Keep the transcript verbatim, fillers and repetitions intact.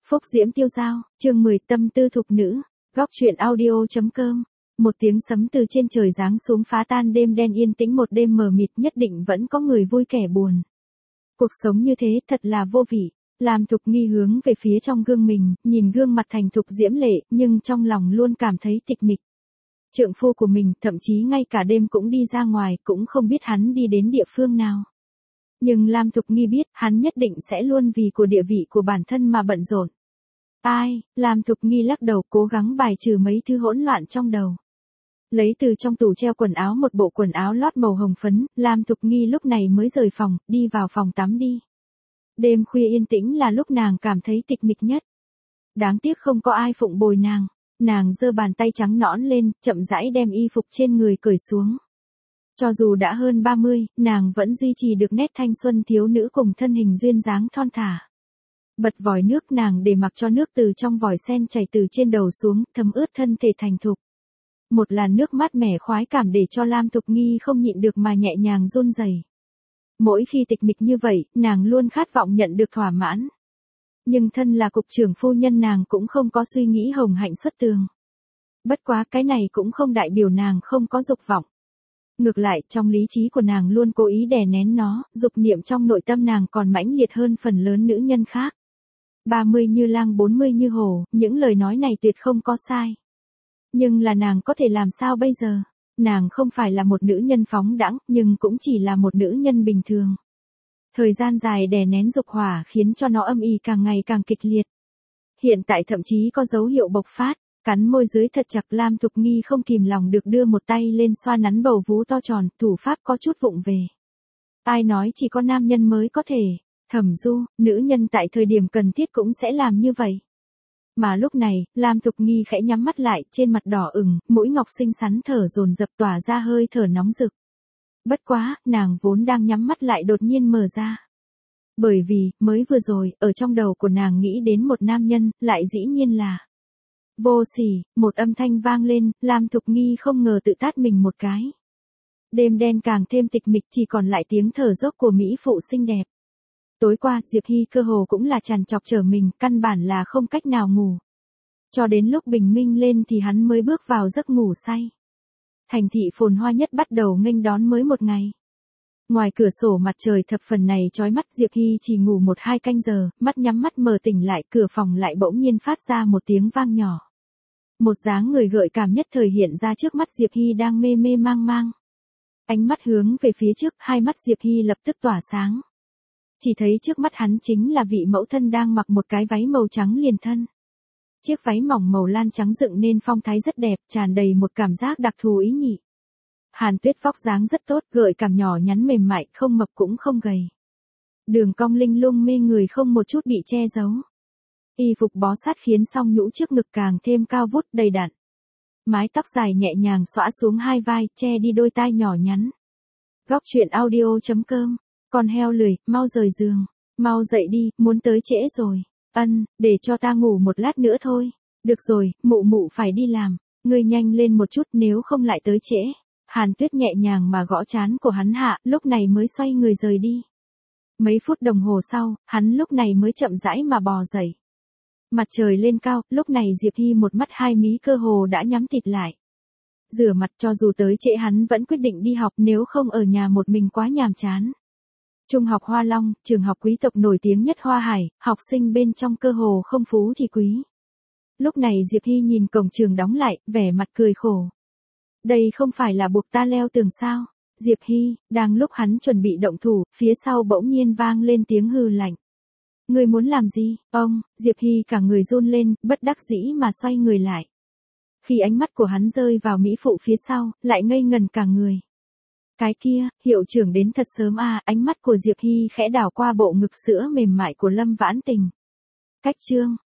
Phúc Diễm Tiêu Dao, chương mười tâm tư thục nữ, góc truyện audio.com. Một tiếng sấm từ trên trời giáng xuống phá tan đêm đen yên tĩnh, một đêm mờ mịt, nhất định vẫn có người vui kẻ buồn. Cuộc sống như thế thật là vô vị. Lam Thục Nghi hướng về phía trong gương mình, nhìn gương mặt thành thục diễm lệ, nhưng trong lòng luôn cảm thấy tịch mịch. Trượng phu của mình, thậm chí ngay cả đêm cũng đi ra ngoài, cũng không biết hắn đi đến địa phương nào. Nhưng Lam Thục Nghi biết, hắn nhất định sẽ luôn vì của địa vị của bản thân mà bận rộn. Ai, Lam Thục Nghi lắc đầu, cố gắng bài trừ mấy thứ hỗn loạn trong đầu. Lấy từ trong tủ treo quần áo một bộ quần áo lót màu hồng phấn, Lam Thục Nghi lúc này mới rời phòng, đi vào phòng tắm đi. Đêm khuya yên tĩnh là lúc nàng cảm thấy tịch mịch nhất. Đáng tiếc không có ai phụng bồi nàng. Nàng giơ bàn tay trắng nõn lên, chậm rãi đem y phục trên người cởi xuống. Cho dù đã hơn ba mươi, nàng vẫn duy trì được nét thanh xuân thiếu nữ cùng thân hình duyên dáng thon thả. Bật vòi nước, nàng để mặc cho nước từ trong vòi sen chảy từ trên đầu xuống, thấm ướt thân thể thành thục. Một làn nước mát mẻ khoái cảm để cho Lam Thục Nghi không nhịn được mà nhẹ nhàng run rẩy. Mỗi khi tịch mịch như vậy, nàng luôn khát vọng nhận được thỏa mãn. Nhưng thân là cục trưởng phu nhân, nàng cũng không có suy nghĩ hồng hạnh xuất tường. Bất quá cái này cũng không đại biểu nàng không có dục vọng. Ngược lại, trong lý trí của nàng luôn cố ý đè nén nó, dục niệm trong nội tâm nàng còn mãnh liệt hơn phần lớn nữ nhân khác. ba mươi như lang bốn mươi như hổ, những lời nói này tuyệt không có sai. Nhưng là nàng có thể làm sao bây giờ? Nàng không phải là một nữ nhân phóng đãng, nhưng cũng chỉ là một nữ nhân bình thường. Thời gian dài đè nén dục hỏa khiến cho nó âm ỉ càng ngày càng kịch liệt. Hiện tại thậm chí có dấu hiệu bộc phát, cắn môi dưới thật chặt, Lam Thục Nghi không kìm lòng được đưa một tay lên xoa nắn bầu vú to tròn, thủ pháp có chút vụng về. Ai nói chỉ có nam nhân mới có thể? Thẩm Du, nữ nhân tại thời điểm cần thiết cũng sẽ làm như vậy. Mà lúc này, Lam Thục Nghi khẽ nhắm mắt lại, trên mặt đỏ ửng, mũi ngọc xinh xắn thở dồn dập tỏa ra hơi thở nóng rực. Bất quá, nàng vốn đang nhắm mắt lại đột nhiên mở ra. Bởi vì, mới vừa rồi, ở trong đầu của nàng nghĩ đến một nam nhân, lại dĩ nhiên là Vô Sỉ. Một âm thanh vang lên, Lam Thục Nghi không ngờ tự tát mình một cái. Đêm đen càng thêm tịch mịch, chỉ còn lại tiếng thở dốc của mỹ phụ xinh đẹp. Tối qua, Diệp Hy cơ hồ cũng là trằn trọc trở mình, căn bản là không cách nào ngủ. Cho đến lúc bình minh lên thì hắn mới bước vào giấc ngủ say. Thành thị phồn hoa nhất bắt đầu nghênh đón mới một ngày. Ngoài cửa sổ mặt trời thập phần này chói mắt, Diệp Hy chỉ ngủ một hai canh giờ, mắt nhắm mắt mở tỉnh lại, cửa phòng lại bỗng nhiên phát ra một tiếng vang nhỏ. Một dáng người gợi cảm nhất thời hiện ra trước mắt Diệp Hy đang mê mê mang mang. Ánh mắt hướng về phía trước, hai mắt Diệp Hy lập tức tỏa sáng. Chỉ thấy trước mắt hắn chính là vị mẫu thân đang mặc một cái váy màu trắng liền thân. Chiếc váy mỏng màu lan trắng dựng nên phong thái rất đẹp, tràn đầy một cảm giác đặc thù ý nhị. Hàn Tuyết vóc dáng rất tốt, gợi cảm nhỏ nhắn mềm mại, không mập cũng không gầy. Đường cong linh lung mê người không một chút bị che giấu. Y phục bó sát khiến song nhũ trước ngực càng thêm cao vút đầy đặn. Mái tóc dài nhẹ nhàng xõa xuống hai vai, che đi đôi tai nhỏ nhắn. Góc truyện audio.com. Con heo lười, mau rời giường. Mau dậy đi, muốn tới trễ rồi. Ân, để cho ta ngủ một lát nữa thôi. Được rồi, mụ mụ phải đi làm. Ngươi nhanh lên một chút nếu không lại tới trễ. Hàn Tuyết nhẹ nhàng mà gõ trán của hắn hạ, lúc này mới xoay người rời đi. Mấy phút đồng hồ sau, hắn lúc này mới chậm rãi mà bò dậy. Mặt trời lên cao, lúc này Diệp Hy một mắt hai mí cơ hồ đã nhắm tịt lại. Rửa mặt, cho dù tới trễ hắn vẫn quyết định đi học, nếu không ở nhà một mình quá nhàm chán. Trung học Hoa Long, trường học quý tộc nổi tiếng nhất Hoa Hải, học sinh bên trong cơ hồ không phú thì quý. Lúc này Diệp Hy nhìn cổng trường đóng lại, vẻ mặt cười khổ. Đây không phải là buộc ta leo tường sao? Diệp Hy, đang lúc hắn chuẩn bị động thủ, phía sau bỗng nhiên vang lên tiếng hừ lạnh. Ngươi muốn làm gì? Ông, Diệp Hy cả người run lên, bất đắc dĩ mà xoay người lại. Khi ánh mắt của hắn rơi vào mỹ phụ phía sau, lại ngây ngần cả người. Cái kia, hiệu trưởng đến thật sớm à, ánh mắt của Diệp Hy khẽ đảo qua bộ ngực sữa mềm mại của Lâm Vãn Tình. Cách chương,